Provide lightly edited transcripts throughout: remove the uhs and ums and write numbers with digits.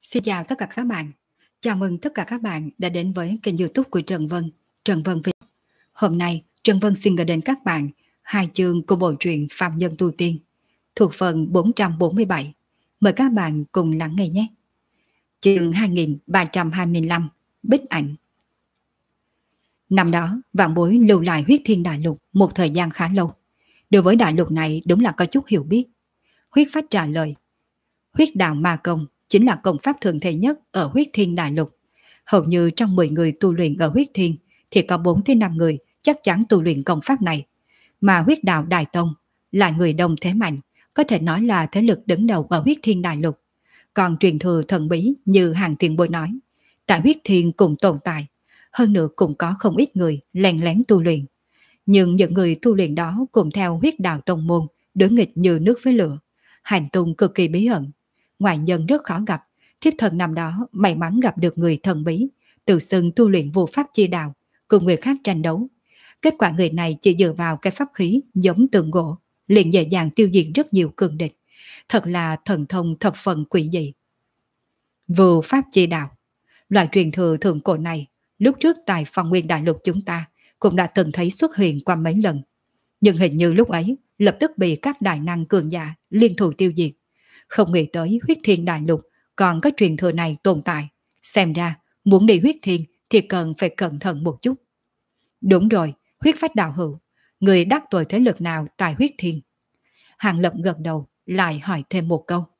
Xin chào tất cả các bạn. Chào mừng tất cả các bạn đã đến với kênh YouTube của Trần Vân, Trần Vân Việt. Hôm nay, Trần Vân xin gửi đến các bạn hai chương của bộ truyện Phạm Nhân Tu Tiên, thuộc phần 447. Mời các bạn cùng lắng nghe nhé. Chương 2325, Bích Ảnh. Năm đó, Vạn Bối lưu lại Huyết Thiên Đại Lục một thời gian khá lâu. Đối với đại lục này đúng là có chút hiểu biết. Huyết Phách trả lời, Huyết Đạo Ma Công chính là công pháp thường thể nhất ở Huyết Thiên Đại Lục. Hầu như trong 10 người tu luyện ở Huyết Thiên thì có 4 đến 5 người chắc chắn tu luyện công pháp này. Mà Huyết Đạo Đại Tông là người đông thế mạnh, có thể nói là thế lực đứng đầu ở Huyết Thiên Đại Lục. Còn truyền thừa thần bí như hàng tiền bối nói, tại Huyết Thiên cũng tồn tại, hơn nữa cũng có không ít người lén lén tu luyện. Nhưng những người tu luyện đó cùng theo Huyết Đạo Tông môn đối nghịch như nước với lửa, hành tung cực kỳ bí ẩn. Ngoại nhân rất khó gặp, thiếp thần năm đó may mắn gặp được người thần bí, tự xưng tu luyện vô pháp chi đạo, cùng người khác tranh đấu. Kết quả người này chỉ dựa vào cái pháp khí giống tượng gỗ, liền dễ dàng tiêu diệt rất nhiều cường địch. Thật là thần thông thập phần quỷ dị. Vô pháp chi đạo, loại truyền thừa thượng cổ này, lúc trước tại Phong Nguyên Đại Lục chúng ta cũng đã từng thấy xuất hiện qua mấy lần. Nhưng hình như lúc ấy lập tức bị các đại năng cường giả liên thủ tiêu diệt. Không nghĩ tới Huyết Thiên Đại Lục còn có truyền thừa này tồn tại. Xem ra muốn đi Huyết Thiên thì cần phải cẩn thận một chút. Đúng rồi, Huyết Phách đạo hữu, người đắc tội thế lực nào tại Huyết Thiên? Hàng Lập gật đầu lại hỏi thêm một câu.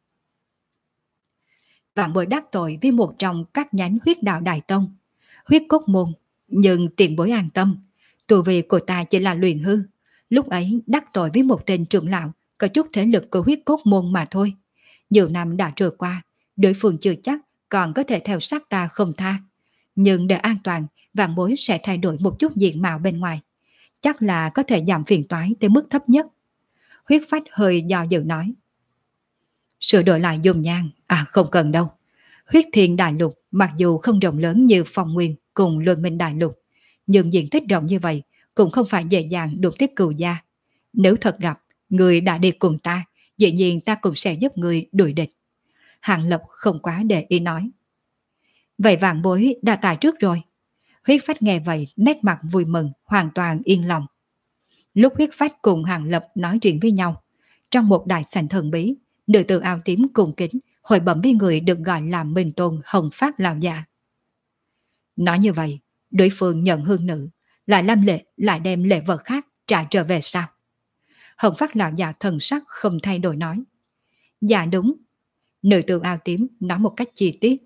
Vạn Bối đắc tội với một trong các nhánh Huyết Đạo Đại Tông, Huyết Cốt Môn, nhưng tiền bối an tâm, tu vi của ta chỉ là luyện hư. Lúc ấy đắc tội với một tên trưởng lão có chút thế lực của Huyết Cốt Môn mà thôi. Nhiều năm đã trôi qua, đối phương chưa chắc còn có thể theo sát ta không tha. Nhưng để an toàn, Vạn Bối sẽ thay đổi một chút diện mạo bên ngoài. Chắc là có thể giảm phiền toái tới mức thấp nhất. Huyết Phách hơi do dự nói. Sửa đổi lại dung nhan, không cần đâu. Huyết Thiên Đại Lục mặc dù không rộng lớn như Phong Nguyên cùng Luân Minh Đại Lục, nhưng diện tích rộng như vậy cũng không phải dễ dàng đụng tiếp cừu gia. Nếu thật gặp, người đã đi cùng ta, dĩ nhiên ta cũng sẽ giúp người đuổi địch. Hàng Lập không quá để ý nói. Vậy Vạn Bối đã tài trước rồi. Huyết Phách nghe vậy nét mặt vui mừng, hoàn toàn yên lòng. Lúc Huyết Phách cùng Hàng Lập nói chuyện với nhau, trong một đại sảnh thần bí, nữ tử áo tím cùng kính hội bẩm với người được gọi là Minh Tôn Hồng Phát lão già. Nói như vậy, đối phương nhận hương nữ, lại đem lễ vật khác trả trở về sao? Hồng Phát lão già thần sắc không thay đổi nói. Dạ đúng. Nữ tử áo tím nói một cách chi tiết.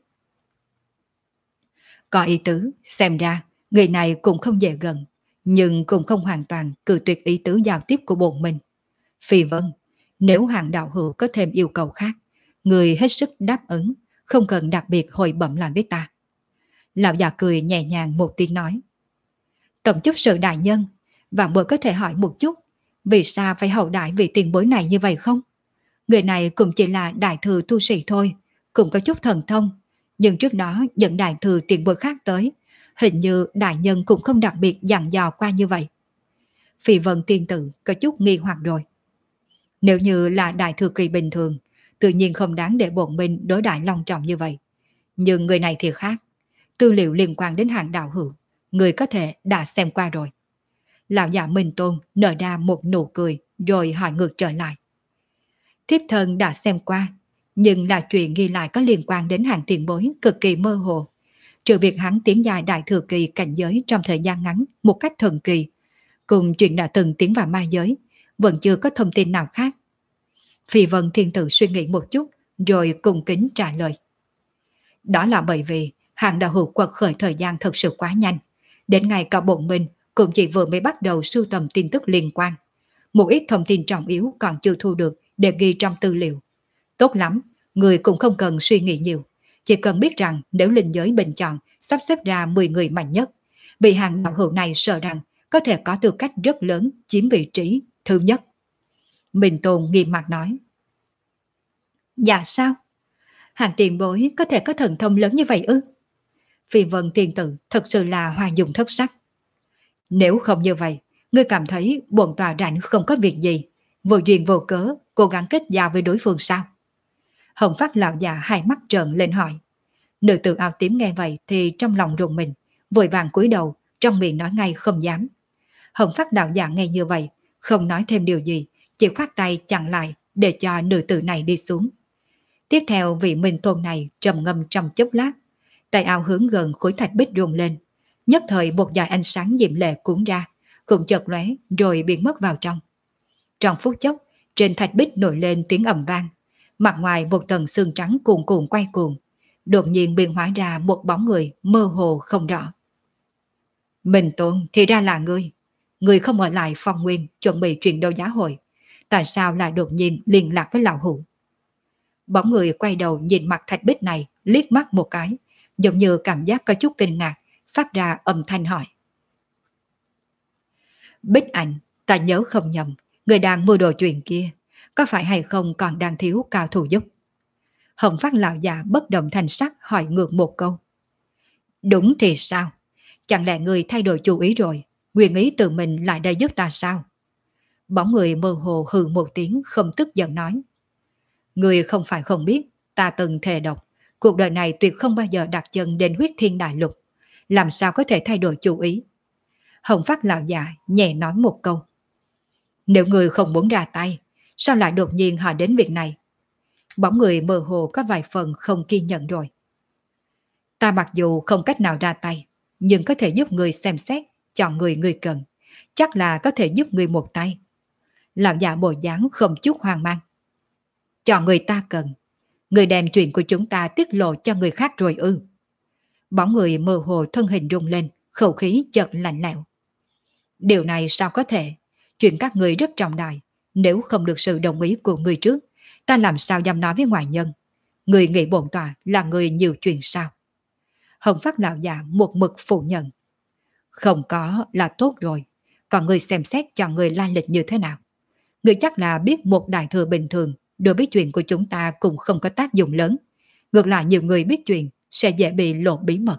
Có ý tứ, xem ra người này cũng không dễ gần, nhưng cũng không hoàn toàn cự tuyệt ý tứ giao tiếp của bọn mình. Phi Vân, nếu Hàng đạo hữu có thêm yêu cầu khác, người hết sức đáp ứng, không cần đặc biệt hồi bẩm lại với ta. Lão già cười nhẹ nhàng một tiếng nói. Tổng chúc sự đại nhân, Vạn Bối có thể hỏi một chút, vì sao phải hậu đãi vị tiền bối này như vậy không? Người này cũng chỉ là đại thừa tu sĩ thôi, cũng có chút thần thông, nhưng trước đó dẫn đại thừa tiền bối khác tới, hình như đại nhân cũng không đặc biệt dặn dò qua như vậy. Phi Vân tiên tử có chút nghi hoặc rồi. Nếu như là đại thừa kỳ bình thường, tự nhiên không đáng để bọn mình đối đại long trọng như vậy. Nhưng người này thì khác, tư liệu liên quan đến Hàng đạo hữu, người có thể đã xem qua rồi. Lão già Minh Tôn nở ra một nụ cười rồi hỏi ngược trở lại. Thiếp thân đã xem qua, nhưng là chuyện ghi lại có liên quan đến Hàng tiền bối cực kỳ mơ hồ. Trừ việc hắn tiến dài đại thừa kỳ cảnh giới trong thời gian ngắn một cách thần kỳ, cùng chuyện đã từng tiến vào ma giới, vẫn chưa có thông tin nào khác. Phi Vân thiên tử suy nghĩ một chút rồi cung kính trả lời. Đó là bởi vì Hàng đạo hữu quật khởi thời gian thật sự quá nhanh. Đến ngày cả bọn mình cũng chỉ vừa mới bắt đầu sưu tầm tin tức liên quan. Một ít thông tin trọng yếu còn chưa thu được để ghi trong tư liệu. Tốt lắm, người cũng không cần suy nghĩ nhiều. Chỉ cần biết rằng nếu linh giới bình chọn sắp xếp ra 10 người mạnh nhất, vị Hàng đạo hữu này sợ rằng có thể có tư cách rất lớn chiếm vị trí thứ nhất. Minh Tôn nghiêm mặt nói. Dạ sao? Hàng tiền bối có thể có thần thông lớn như vậy ư? Phi Vân tiên tử thật sự là hoa dung thất sắc. Nếu không như vậy, ngươi cảm thấy bổn tòa rảnh không có việc gì, vô duyên vô cớ cố gắng kết giao với đối phương sao? Hồng Phát lão già hai mắt trợn lên hỏi. Nữ tử áo tím nghe vậy thì trong lòng rùng mình, vội vàng cúi đầu, trong miệng nói ngay không dám. Hồng Phát đạo giả nghe như vậy, không nói thêm điều gì, chỉ khoát tay chặn lại để cho nữ tử này đi xuống. Tiếp theo vị minh tôn này trầm ngâm trong chốc lát, tay áo hướng gần khối thạch bích rung lên, nhất thời một dải ánh sáng diệm lệ cuốn ra, cũng chợt lóe rồi biến mất vào trong. Trong phút chốc, trên thạch bích nổi lên tiếng ầm vang, mặt ngoài một tầng sương trắng cuồn cuộn quay cuồng, đột nhiên biến hóa ra một bóng người mơ hồ không rõ. Minh Tôn thì ra là ngươi. Ngươi không ở lại Phong Nguyên chuẩn bị chuyện đấu giá hội, tại sao lại đột nhiên liên lạc với lão hữu? Bóng người quay đầu nhìn mặt thạch bích này liếc mắt một cái, giống như cảm giác có chút kinh ngạc, phát ra âm thanh hỏi. Bích Ảnh, ta nhớ không nhầm, người đang mua đồ chuyện kia, có phải hay không còn đang thiếu cao thủ giúp? Hồng Phát lão già bất động thanh sắc hỏi ngược một câu. Đúng thì sao? Chẳng lẽ người thay đổi chủ ý rồi, nguyện ý tự mình lại đây giúp ta sao? Bóng người mơ hồ hừ một tiếng không tức giận nói. Người không phải không biết, ta từng thề độc, cuộc đời này tuyệt không bao giờ đặt chân đến huyết thiên đại lục, làm sao có thể thay đổi chủ ý? Hồng Phát lão già nhẹ nói một câu. Nếu người không muốn ra tay, sao lại đột nhiên hỏi đến việc này? Bóng người mơ hồ có vài phần không kiên nhẫn rồi. Ta mặc dù không cách nào ra tay, nhưng có thể giúp người xem xét, chọn người người cần, chắc là có thể giúp người một tay. Lão già bộ dáng không chút hoang mang. Chọn người ta cần, người đem chuyện của chúng ta tiết lộ cho người khác rồi ư? Bóng người mơ hồ thân hình rung lên, khẩu khí chợt lạnh lẽo. Điều này sao có thể? Chuyện các người rất trọng đại, nếu không được sự đồng ý của người trước, ta làm sao dám nói với ngoại nhân? Người nghĩ bổn tọa là người nhiều chuyện sao? Hồng Phát lão già một mực phủ nhận. Không có là tốt rồi, còn người xem xét cho người lai lịch như thế nào? Người chắc là biết một đại thừa bình thường đối với chuyện của chúng ta cũng không có tác dụng lớn. Ngược lại nhiều người biết chuyện sẽ dễ bị lộ bí mật.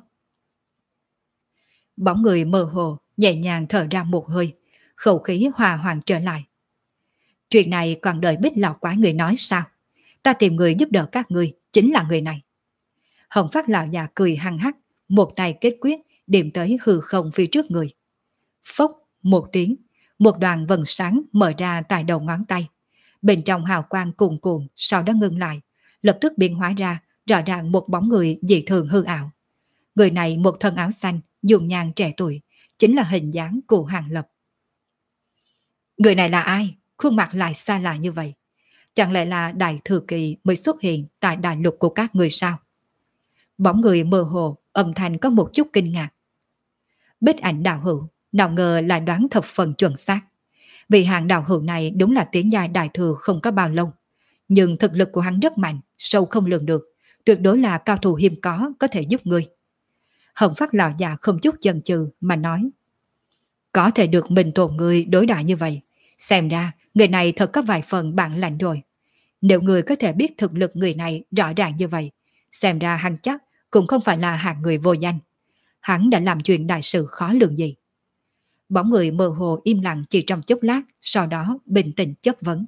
Bóng người mơ hồ nhẹ nhàng thở ra một hơi, khẩu khí hòa hoãn trở lại. Chuyện này còn đợi Bích lão quái người nói sao? Ta tìm người giúp đỡ các người, chính là người này. Hồng Phát lão già cười hăng hắc, một tay kết quyết điểm tới hư không phía trước người. Phốc một tiếng, một đoàn vầng sáng mở ra tại đầu ngón tay. Bên trong hào quang cuồn cuộn, sau đó ngưng lại, lập tức biến hóa ra rõ ràng một bóng người dị thường hư ảo. Người này một thân áo xanh, dùng nhàn trẻ tuổi, chính là hình dáng của Hàng Lập. Người này là ai? Khuôn mặt lại xa lạ như vậy. Chẳng lẽ là đại thừa kỳ mới xuất hiện tại đại lục của các người sao? Bóng người mơ hồ, âm thanh có một chút kinh ngạc. Bích Ảnh đạo hữu, nào ngờ lại đoán thập phần chuẩn xác. Vì hạng đạo hữu này đúng là tiến giai đại thừa không có bao lâu. Nhưng thực lực của hắn rất mạnh, sâu không lường được. Tuyệt đối là cao thủ hiếm có thể giúp ngươi. Hồng Phát lão già không chút chần chừ mà nói. Có thể được mình tồn người đối đãi như vậy. Xem ra người này thật có vài phần bản lãnh rồi. Nếu người có thể biết thực lực người này rõ ràng như vậy, xem ra hắn chắc cũng không phải là hạng người vô danh. Hắn đã làm chuyện đại sự khó lường gì? Bóng người mơ hồ im lặng chỉ trong chốc lát, sau đó bình tĩnh chất vấn.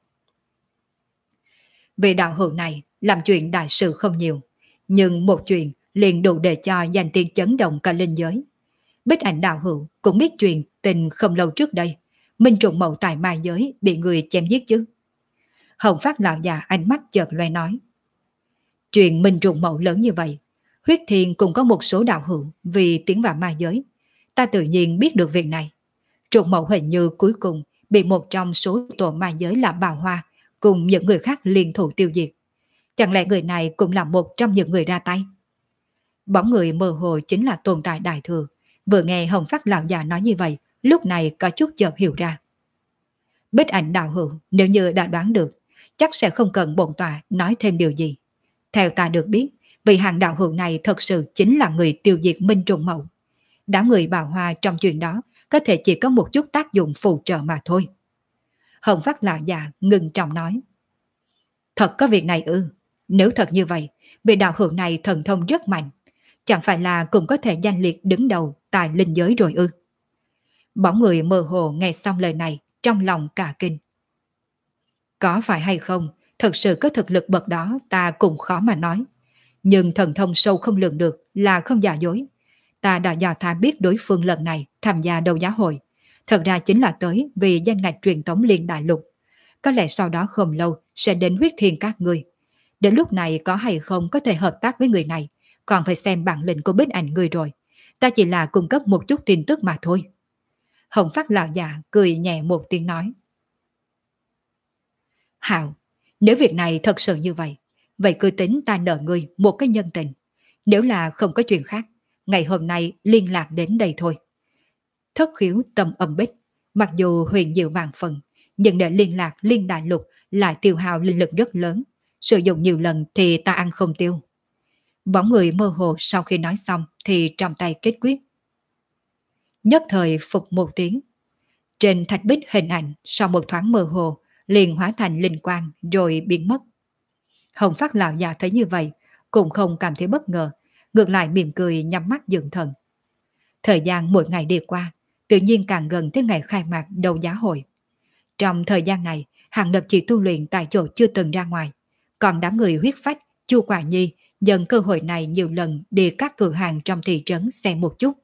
Vị đạo hữu này làm chuyện đại sự không nhiều, nhưng một chuyện liền đủ để cho danh tiếng chấn động cả linh giới. Bích Ảnh đạo hữu cũng biết chuyện tình không lâu trước đây, Minh Trùng Mậu tại ma giới bị người chém giết chứ. Hồng Phát lão già ánh mắt chợt loe nói. Chuyện Minh Trùng Mậu lớn như vậy, Huyết Thiên cũng có một số đạo hữu vì tiến vào ma giới. Ta tự nhiên biết được việc này. Trùng Mậu hình như cuối cùng bị một trong số tổ ma giới là Bào Hoa cùng những người khác liên thủ tiêu diệt. Chẳng lẽ người này cũng là một trong những người ra tay? Bóng người mơ hồ chính là tồn tại đại thừa. Vừa nghe Hồng Phát lão già nói như vậy, lúc này có chút chợt hiểu ra. Bích Ảnh đạo hữu nếu như đã đoán được, chắc sẽ không cần bổn tọa nói thêm điều gì. Theo ta được biết, vị hàng đạo hữu này thật sự chính là người tiêu diệt Minh Trùng Mậu. Đám người Bào Hoa trong chuyện đó có thể chỉ có một chút tác dụng phụ trợ mà thôi. Hồng Phát lão già ngưng trọng nói. Thật có việc này ư? Nếu thật như vậy, vị đạo hữu này thần thông rất mạnh. Chẳng phải là cũng có thể danh liệt đứng đầu tại linh giới rồi ư? Bóng người mơ hồ nghe xong lời này, trong lòng cả kinh. Có phải hay không, thật sự có thực lực bậc đó ta cũng khó mà nói. nhưng thần thông sâu không lường được là không giả dối. Ta đã dò thám biết đối phương lần này tham gia đấu giá hội. Thật ra chính là tới vì danh ngạch truyền tống liên đại lục. Có lẽ sau đó không lâu sẽ đến huyết thiên các người. Đến lúc này có hay không có thể hợp tác với người này, còn phải xem bản lĩnh của Bích Ảnh người rồi. Ta chỉ là cung cấp một chút tin tức mà thôi. Hồng Phát lão già cười nhẹ một tiếng nói. Hạo, nếu việc này thật sự như vậy, vậy cứ tính ta nợ ngươi một cái nhân tình. Nếu là không có chuyện khác, ngày hôm nay liên lạc đến đây thôi. Thất khiếu tâm âm bích, mặc dù huyền diệu vàng phần, nhưng để liên lạc liên đại lục lại tiêu hao linh lực rất lớn. Sử dụng nhiều lần thì ta ăn không tiêu. Bóng người mơ hồ sau khi nói xong thì trong tay kết quyết. Nhất thời phục một tiếng. Trên thạch bích hình ảnh sau một thoáng mơ hồ liền hóa thành linh quang rồi biến mất. Hồng Phát lão già thấy như vậy cũng không cảm thấy bất ngờ, ngược lại mỉm cười nhắm mắt dưỡng thần. Thời gian mỗi ngày đi qua, tự nhiên càng gần tới ngày khai mạc đấu giá hội. Trong thời gian này, Hàng Lập chỉ tu luyện tại chỗ chưa từng ra ngoài, còn đám người huyết phách, Chu Quả Nhi dần cơ hội này nhiều lần đi các cửa hàng trong thị trấn xem một chút.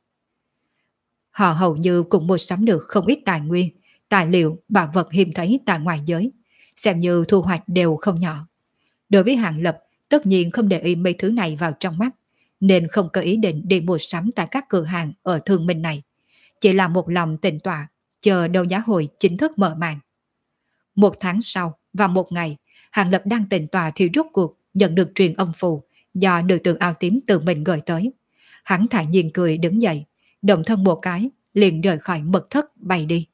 Họ hầu như cũng mua sắm được không ít tài nguyên, tài liệu, bảo vật hiếm thấy tại ngoài giới, xem như thu hoạch đều không nhỏ. Đối với Hàng Lập, tất nhiên không để ý mấy thứ này vào trong mắt, nên không có ý định đi mua sắm tại các cửa hàng ở thương minh này. Chỉ là một lòng tịnh tọa, chờ đấu giá hội chính thức mở màn. Một tháng sau, vào một ngày, Hàng Lập đang tịnh tọa thì rốt cuộc nhận được truyền âm phù do nữ tử áo tím tự mình gửi tới. Hắn thản nhiên cười đứng dậy, động thân một cái, liền rời khỏi mật thất bay đi.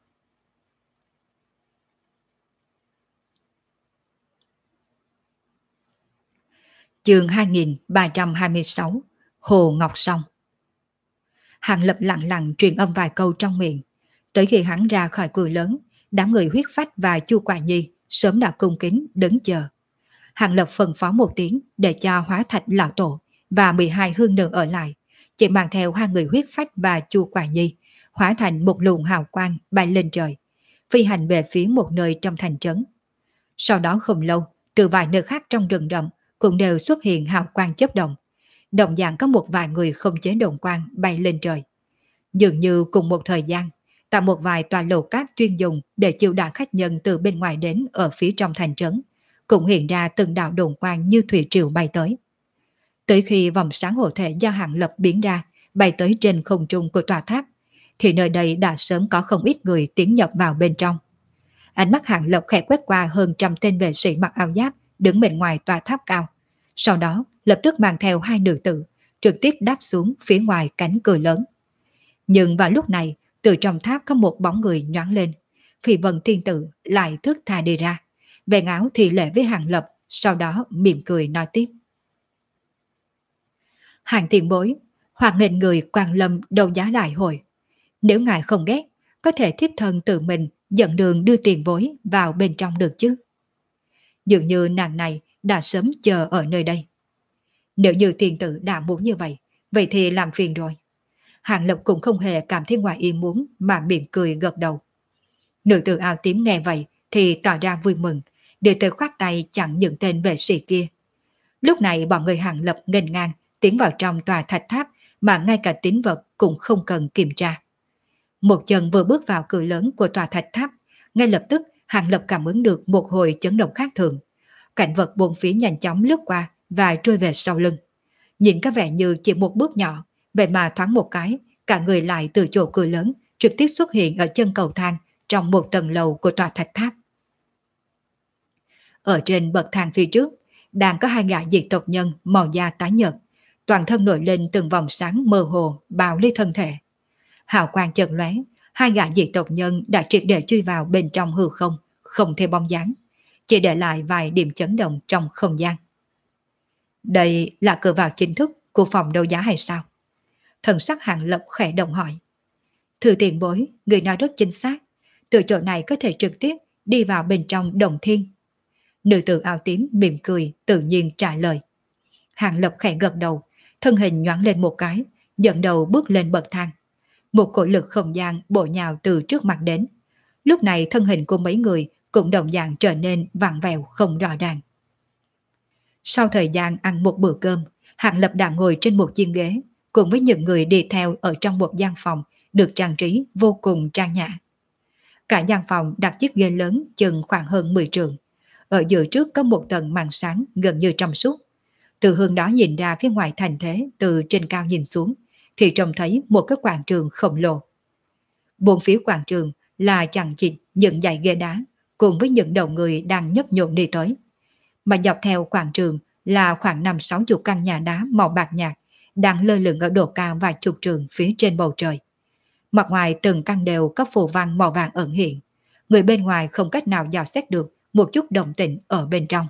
Chương 2326 Hồ Ngọc Song. Hàng Lập lặng lặng truyền âm vài câu trong miệng. Tới khi hắn ra khỏi cửa lớn, đám người huyết phách và Chu Quả Nhi sớm đã cung kính đứng chờ. Hàng Lập phân phó một tiếng để cho Hóa Thạch lão tổ và 12 hương nữ ở lại, chỉ mang theo hai người huyết phách và Chu Quả Nhi, hóa thành một luồng hào quang bay lên trời, phi hành về phía một nơi trong thành trấn. Sau đó không lâu, từ vài nơi khác trong rừng rậm cũng đều xuất hiện hào quang chớp động. Đồng dạng có một vài người không chế độn quang bay lên trời. Dường như cùng một thời gian, tại một vài tòa lầu cát chuyên dùng để chiêu đãi khách nhân từ bên ngoài đến ở phía trong thành trấn, cũng hiện ra từng đạo độn quang như thủy triều bay tới. Tới khi vòng sáng hộ thể do Hàng Lập biến ra, bay tới trên không trung của tòa tháp, thì nơi đây đã sớm có không ít người tiến nhập vào bên trong. Ánh mắt Hàng Lập khẽ quét qua hơn trăm tên vệ sĩ mặc áo giáp đứng bên ngoài tòa tháp cao. Sau đó lập tức mang theo hai nữ tử, trực tiếp đáp xuống phía ngoài cánh cửa lớn. Nhưng vào lúc này, từ trong tháp có một bóng người nhoáng lên. Phỉ Vân Tiên Tử lại thức tha đi ra, vén áo thì lễ với Hàng Lập, sau đó mỉm cười nói tiếp. Hàng tiền bối, hoặc nghênh người Quan Lâm đấu giá đại hội. Nếu ngài không ghét, có thể thiếp thân tự mình dẫn đường đưa tiền bối vào bên trong được chứ. Dường như nàng này đã sớm chờ ở nơi đây. Nếu như tiền tử đã muốn như vậy, vậy thì làm phiền rồi. Hàng Lập cũng không hề cảm thấy ngoài ý muốn mà mỉm cười gật đầu. Nữ tử áo tím nghe vậy thì tỏ ra vui mừng, để tới khoát tay chặn những tên vệ sĩ kia. Lúc này bọn người Hàng Lập nghênh ngang tiến vào trong tòa thạch tháp mà ngay cả tín vật cũng không cần kiểm tra. Một chân vừa bước vào cửa lớn của tòa thạch tháp, ngay lập tức Hàng Lập cảm ứng được một hồi chấn động khác thường. Cảnh vật bốn phía nhanh chóng lướt qua và trôi về sau lưng. Nhìn có vẻ như chỉ một bước nhỏ, vậy mà thoáng một cái, cả người lại từ chỗ cửa lớn trực tiếp xuất hiện ở chân cầu thang trong một tầng lầu của tòa thạch tháp. Ở trên bậc thang phía trước, đang có hai gã diệt tộc nhân màu da tái nhợt, toàn thân nổi lên từng vòng sáng mơ hồ bao lấy thân thể. Hào quang chợt lóe, hai gã diệt tộc nhân đã triệt để chui vào bên trong hư không, không thấy bóng dáng, chỉ để lại vài điểm chấn động trong không gian. Đây là cửa vào chính thức của phòng đấu giá hay sao? Thần sắc Hàng Lập khẽ động hỏi. Thưa tiền bối, người nói rất chính xác, từ chỗ này có thể trực tiếp đi vào bên trong Đồng Thiên. Nữ tử áo tím mỉm cười tự nhiên trả lời. Hàng Lập khẽ gật đầu, thân hình nhoáng lên một cái, dẫn đầu bước lên bậc thang. Một cỗ lực không gian bổ nhào từ trước mặt đến. Lúc này thân hình của mấy người cũng đồng dạng trở nên vặn vẹo không rõ ràng. Sau thời gian ăn một bữa cơm, Hàng Lập đã ngồi trên một chiếc ghế, cùng với những người đi theo ở trong một gian phòng được trang trí vô cùng trang nhã. Cả gian phòng đặt chiếc ghế lớn chừng khoảng hơn 10 trượng. Ở giữa trước có một tầng màn sáng gần như trong suốt. Từ hướng đó nhìn ra phía ngoài thành thế, từ trên cao nhìn xuống, thì trông thấy một cái quảng trường khổng lồ. Bốn phía quảng trường là chằng chịt những dãy ghế đá, cùng với những đầu người đang nhấp nhộn đi tới. Mà dọc theo quảng trường là khoảng 50-60 căn nhà đá màu bạc nhạt, đang lơ lửng ở độ cao vài chục trượng phía trên bầu trời. Mặt ngoài từng căn đều có phù văn màu vàng ẩn hiện. Người bên ngoài không cách nào dò xét được một chút động tĩnh ở bên trong.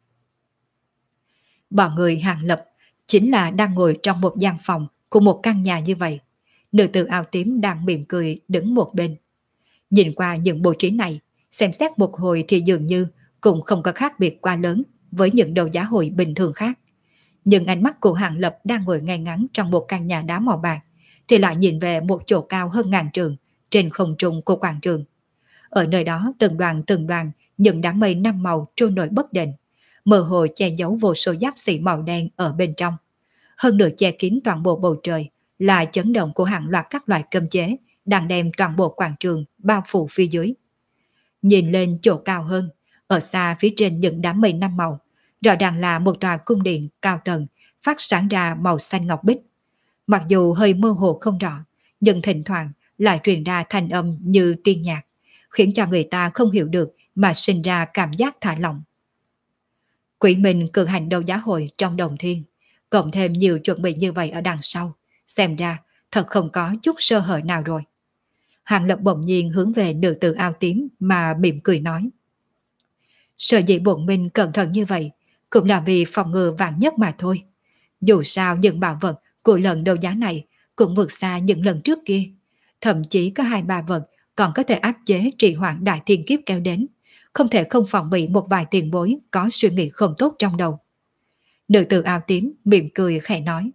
Bọn người Hàng Lập chính là đang ngồi trong một gian phòng của một căn nhà như vậy. Nữ tử áo tím đang mỉm cười đứng một bên. Nhìn qua những bố trí này, xem xét một hồi thì dường như cũng không có khác biệt quá lớn với những đấu giá hội bình thường khác. Nhưng ánh mắt của Hàng Lập đang ngồi ngay ngắn trong một căn nhà đá màu bạc, thì lại nhìn về một chỗ cao hơn ngàn trượng trên không trung của quảng trường. Ở nơi đó từng đoàn những đám mây năm màu trôi nổi bất định, mơ hồ che giấu vô số giáp sĩ màu đen ở bên trong. Hơn nữa che kín toàn bộ bầu trời là chấn động của hàng loạt các loại cấm chế đang đem toàn bộ quảng trường bao phủ phía dưới. Nhìn lên chỗ cao hơn, ở xa phía trên những đám mây năm màu, rõ ràng là một tòa cung điện cao tầng phát sáng ra màu xanh ngọc bích. Mặc dù hơi mơ hồ không rõ, nhưng thỉnh thoảng lại truyền ra thanh âm như tiên nhạc, khiến cho người ta không hiểu được mà sinh ra cảm giác thả lỏng. Quỷ Minh cử hành đấu giá hội trong Đồng Thiên, cộng thêm nhiều chuẩn bị như vậy ở đằng sau, xem ra thật không có chút sơ hở nào rồi. Hàng Lập bỗng nhiên hướng về nữ tử áo tím mà mỉm cười nói. Sở dĩ bọn mình cẩn thận như vậy cũng là vì phòng ngừa vạn nhất mà thôi. Dù sao những bảo vật của lần đấu giá này cũng vượt xa những lần trước kia. Thậm chí có 2-3 vật còn có thể áp chế trì hoãn đại thiên kiếp kéo đến. Không thể không phòng bị một vài tiền bối có suy nghĩ không tốt trong đầu. Nữ tử áo tím mỉm cười khẽ nói.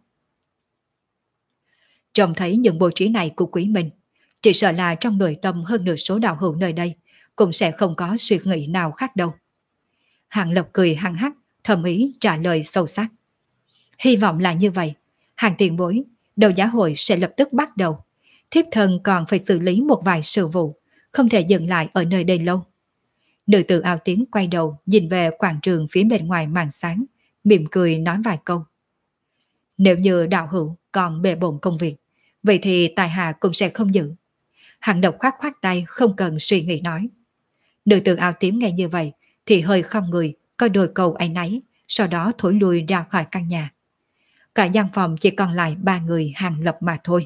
Trông thấy những bố trí này của Quý Minh, chỉ sợ là trong nội tâm hơn nửa số đạo hữu nơi đây cũng sẽ không có suy nghĩ nào khác đâu. Hàng Lập cười hăng hắc, thầm ý trả lời sâu sắc. Hy vọng là như vậy. Hàng tiền bối, đấu giá hội sẽ lập tức bắt đầu. Thiếp thân còn phải xử lý một vài sự vụ, không thể dừng lại ở nơi đây lâu. Nữ tử áo tím quay đầu nhìn về quảng trường phía bên ngoài màn sáng, mỉm cười nói vài câu. Nếu như đạo hữu còn bề bộn công việc, vậy thì tài hạ cũng sẽ không giữ. Hàng Độc khoát khoát tay không cần suy nghĩ nói. Nữ tử áo tím nghe như vậy thì hơi không người, có đôi câu áy náy, sau đó thổi lui ra khỏi căn nhà. Cả gian phòng chỉ còn lại 3 người Hàng Lập mà thôi.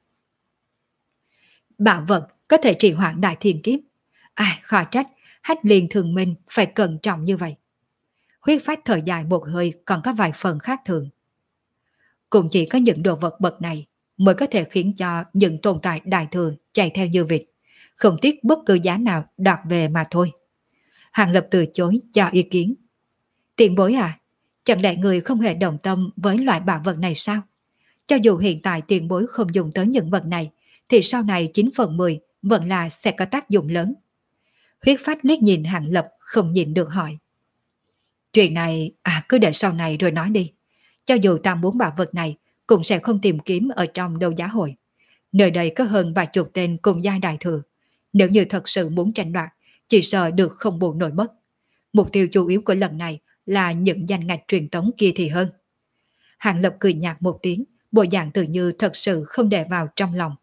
Bảo vật có thể trì hoãn đại thiên kiếp. Khỏi trách, Hách Liên Thường Minh phải cẩn trọng như vậy. Huyết Phách thở dài một hơi còn có vài phần khác thường. Cũng chỉ có những đồ vật bậc này mới có thể khiến cho những tồn tại đại thừa chạy theo như vịt, không tiếc bất cứ giá nào đoạt về mà thôi. Hàng Lập từ chối cho ý kiến. Tiền bối à, chẳng lẽ người không hề đồng tâm với loại bảo vật này sao? Cho dù hiện tại tiền bối không dùng tới những vật này, thì sau này 9/10 vẫn là sẽ có tác dụng lớn. Huyết Phách liếc nhìn Hàng Lập không nhìn được hỏi. Chuyện này, cứ để sau này rồi nói đi. Cho dù ta muốn bảo vật này, cũng sẽ không tìm kiếm ở trong đấu giá hội. Nơi đây có hơn vài chục tên cùng giai đại thừa. Nếu như thật sự muốn tranh đoạt, chỉ sợ được không bù nổi mất. Mục tiêu chủ yếu của lần này là những danh ngạch truyền tống kia thì hơn. Hàng Lập cười nhạt một tiếng, bộ dạng tự như thật sự không để vào trong lòng.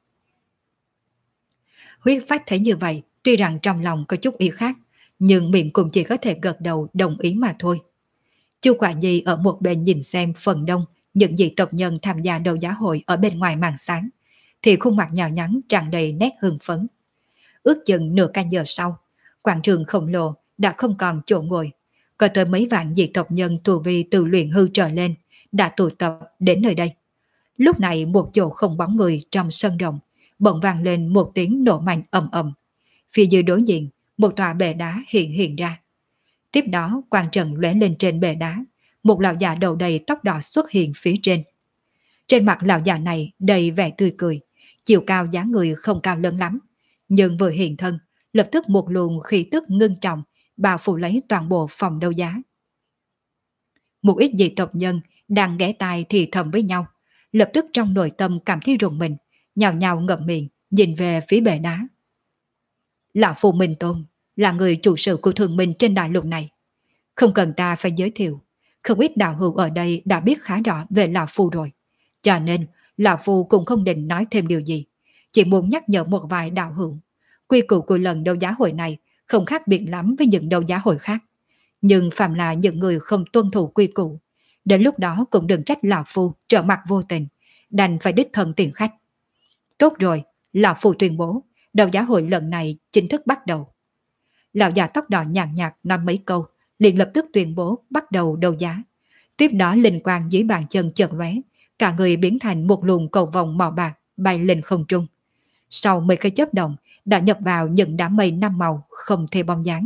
Huyết Phách thấy như vậy, tuy rằng trong lòng có chút ý khác, nhưng miệng cũng chỉ có thể gật đầu đồng ý mà thôi. Chu Quả Nhi ở một bên nhìn xem phần đông những dị tộc nhân tham gia đấu giá hội ở bên ngoài màn sáng, thì khuôn mặt nhỏ nhắn tràn đầy nét hưng phấn. Ước chừng nửa canh giờ sau, quảng trường khổng lồ đã không còn chỗ ngồi, có tới mấy vạn dị tộc nhân tu vi từ luyện hư trở lên đã tụ tập đến nơi đây. Lúc này một chỗ không bóng người trong sân rộng, bỗng vang lên một tiếng nổ mạnh ầm ầm. Phía dưới đối diện, một tòa bệ đá hiện ra. Tiếp đó quang trần lóe lên trên bệ đá, một lão già đầu đầy tóc đỏ xuất hiện phía trên. Trên mặt lão già này đầy vẻ tươi cười, chiều cao dáng người không cao lớn lắm, nhưng vừa hiện thân, lập tức một luồng khí tức ngưng trọng bao phủ lấy toàn bộ phòng đấu giá. Một ít dị tộc nhân đang ghé tai thì thầm với nhau, lập tức trong nội tâm cảm thấy rùng mình, nhào nhào ngậm miệng, nhìn về phía bệ đá. Lão Phu Minh Tôn là người chủ sự của thường minh trên đại lục này. Không cần ta phải giới thiệu, không ít đạo hữu ở đây đã biết khá rõ về Lão Phu rồi. Cho nên, Lão Phu cũng không định nói thêm điều gì, chỉ muốn nhắc nhở một vài đạo hữu. Quy củ của lần đấu giá hội này không khác biệt lắm với những đấu giá hội khác. Nhưng phạm là những người không tuân thủ quy củ, đến lúc đó cũng đừng trách Lão Phu trở mặt vô tình, đành phải đích thân tiền khách. Tốt rồi, Lão Phu tuyên bố, đấu giá hội lần này chính thức bắt đầu. Lão già tóc đỏ nhàn nhạt nói mấy câu, liền lập tức tuyên bố bắt đầu đấu giá. Tiếp đó linh quang dưới bàn chân chợt lóe, cả người biến thành một luồng cầu vồng màu bạc bay lên không trung. Sau mấy cái chớp động, đã nhập vào những đám mây năm màu không thể bóng dáng.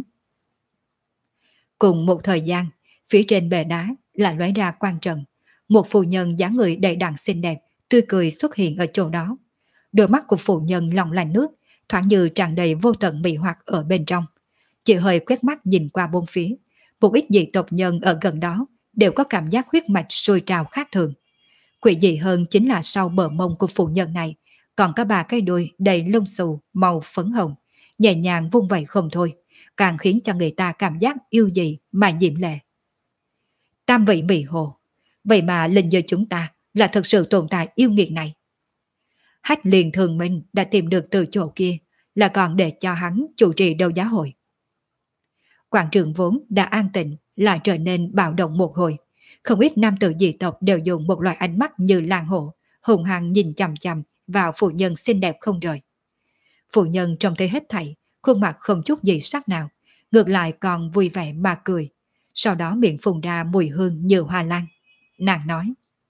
Cùng một thời gian, phía trên bệ đá lại lóe ra quang trận. Một phụ nhân dáng người đầy đặn xinh đẹp, tươi cười xuất hiện ở chỗ đó. Đôi mắt của phụ nhân long lanh nước, thoáng như tràn đầy vô tận mị hoặc ở bên trong. Chỉ hơi quét mắt nhìn qua bốn phía, một ít dị tộc nhân ở gần đó đều có cảm giác huyết mạch sôi trào khác thường. Quỷ dị hơn chính là sau bờ mông của phụ nhân này còn có ba cái đuôi đầy lông xù màu phấn hồng, nhẹ nhàng vung vẩy không thôi, càng khiến cho người ta cảm giác yêu dị mà nhiễm lệ. Tam vị mị hồ, vậy mà linh giới chúng ta là thực sự tồn tại yêu nghiệt này. Hách liền thường minh đã tìm được từ chỗ kia, là còn để cho hắn chủ trì đấu giá hội. Quảng trường vốn đã an tịnh lại trở nên bạo động một hồi. Không ít nam tử dị tộc đều dùng một loại ánh mắt như lang hổ, hùng hăng nhìn chằm chằm vào phụ nhân xinh đẹp không rời. Phụ nhân trông thấy hết thảy, khuôn mặt không chút gì sắc nào, ngược lại còn vui vẻ mà cười. Sau đó miệng phun ra mùi hương như hoa lan. Nàng nói: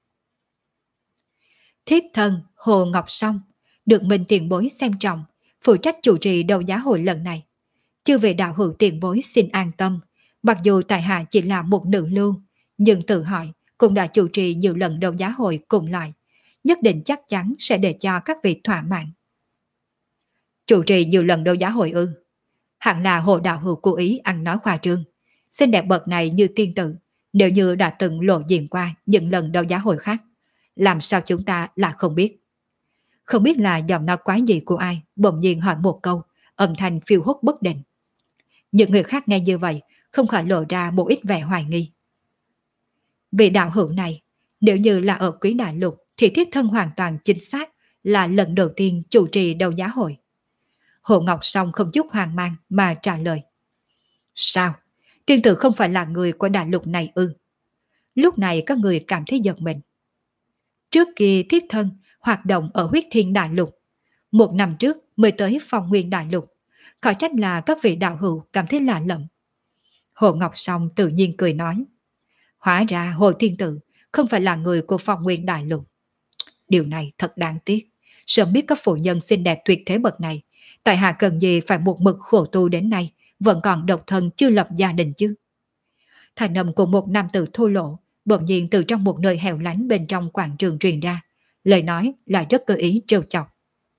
Thiếp thân Hồ Ngọc Song được Minh tiền bối xem trọng, phụ trách chủ trì đấu giá hội lần này. Chư vị đạo hữu tiền bối xin an tâm, mặc dù tại hạ chỉ là một nữ lưu, nhưng tự hỏi cũng đã chủ trì nhiều lần đấu giá hội cùng lại, nhất định chắc chắn sẽ để cho các vị thỏa mãn. Chủ trì nhiều lần đấu giá hội ư? Hẳn là Hồ đạo hữu cố ý ăn nói khoa trương. Xinh đẹp bậc này như tiên tử, nếu như đã từng lộ diện qua những lần đấu giá hội khác, làm sao chúng ta lại không biết? Không biết là giọng nói quái gì của ai bỗng nhiên hỏi một câu, âm thanh phiêu hốt bất định. Những người khác nghe như vậy không khỏi lộ ra một ít vẻ hoài nghi. Vị đạo hữu này, nếu như là ở Quý Đại Lục thì thiếp thân hoàn toàn chính xác là lần đầu tiên chủ trì đấu giá hội. Hồ Ngọc Song không chút hoang mang mà trả lời. Sao? Tiên tử không phải là người của đại lục này ư? Lúc này các người cảm thấy giật mình. Trước kia thiếp thân hoạt động ở Huyết Thiên Đại Lục. Một năm trước mới tới Phong Nguyên Đại Lục. Khỏi trách là các vị đạo hữu cảm thấy lạ lẫm. Hồ Ngọc Song tự nhiên cười nói. Hóa ra Hồ Thiên Tử không phải là người của Phong Nguyên Đại Lục. Điều này thật đáng tiếc. Sớm biết các phụ nhân xinh đẹp tuyệt thế bậc này, tại hạ cần gì phải một mực khổ tu đến nay, vẫn còn độc thân chưa lập gia đình chứ. Thành âm của một nam tử thô lỗ bỗng nhiên từ trong một nơi hẻo lánh bên trong quảng trường truyền ra, lời nói lại rất cơ ý trêu chọc.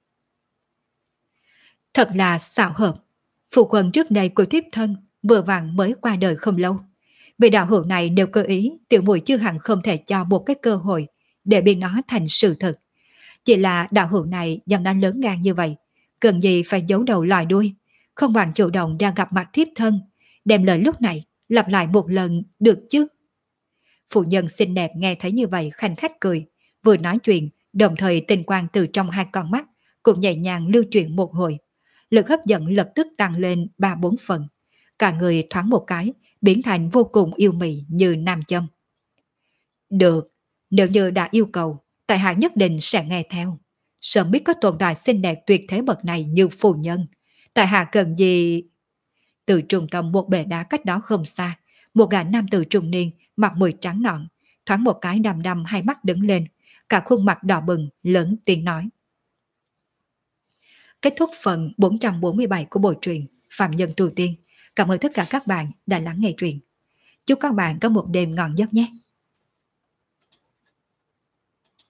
Thật là xảo hợp, phụ quân trước đây của thiếp thân vừa vặn mới qua đời không lâu. Vị đạo hữu này đều cơ ý, tiểu muội chưa hẳn không thể cho một cái cơ hội để biến nó thành sự thật. Chỉ là đạo hữu này dòng đánh lớn gan như vậy, cần gì phải giấu đầu lòi đuôi, không bằng chủ động ra gặp mặt thiếp thân, đem lời lúc này lặp lại một lần được chứ. Phụ nhân xinh đẹp nghe thấy như vậy khanh khách cười, vừa nói chuyện, đồng thời tinh quang từ trong hai con mắt cũng nhẹ nhàng lưu chuyển một hồi. Lực hấp dẫn lập tức tăng lên 3-4 phần. Cả người thoáng một cái, biến thành vô cùng yêu mị như nam châm. Được, nếu như đã yêu cầu, tại hạ nhất định sẽ nghe theo. Sớm biết có tồn tại xinh đẹp tuyệt thế bậc này như phụ nhân, tại hạ cần gì... Từ trung tâm một bể đá cách đó không xa, một gã nam tử trung niên mặt mũi trắng nõn, thoáng một cái đăm đăm hai mắt đứng lên, cả khuôn mặt đỏ bừng, lớn tiếng nói. Kết thúc phần 447 của bộ truyện Phạm Nhân Tu Tiên. Cảm ơn tất cả các bạn đã lắng nghe truyện. Chúc các bạn có một đêm ngon giấc nhé.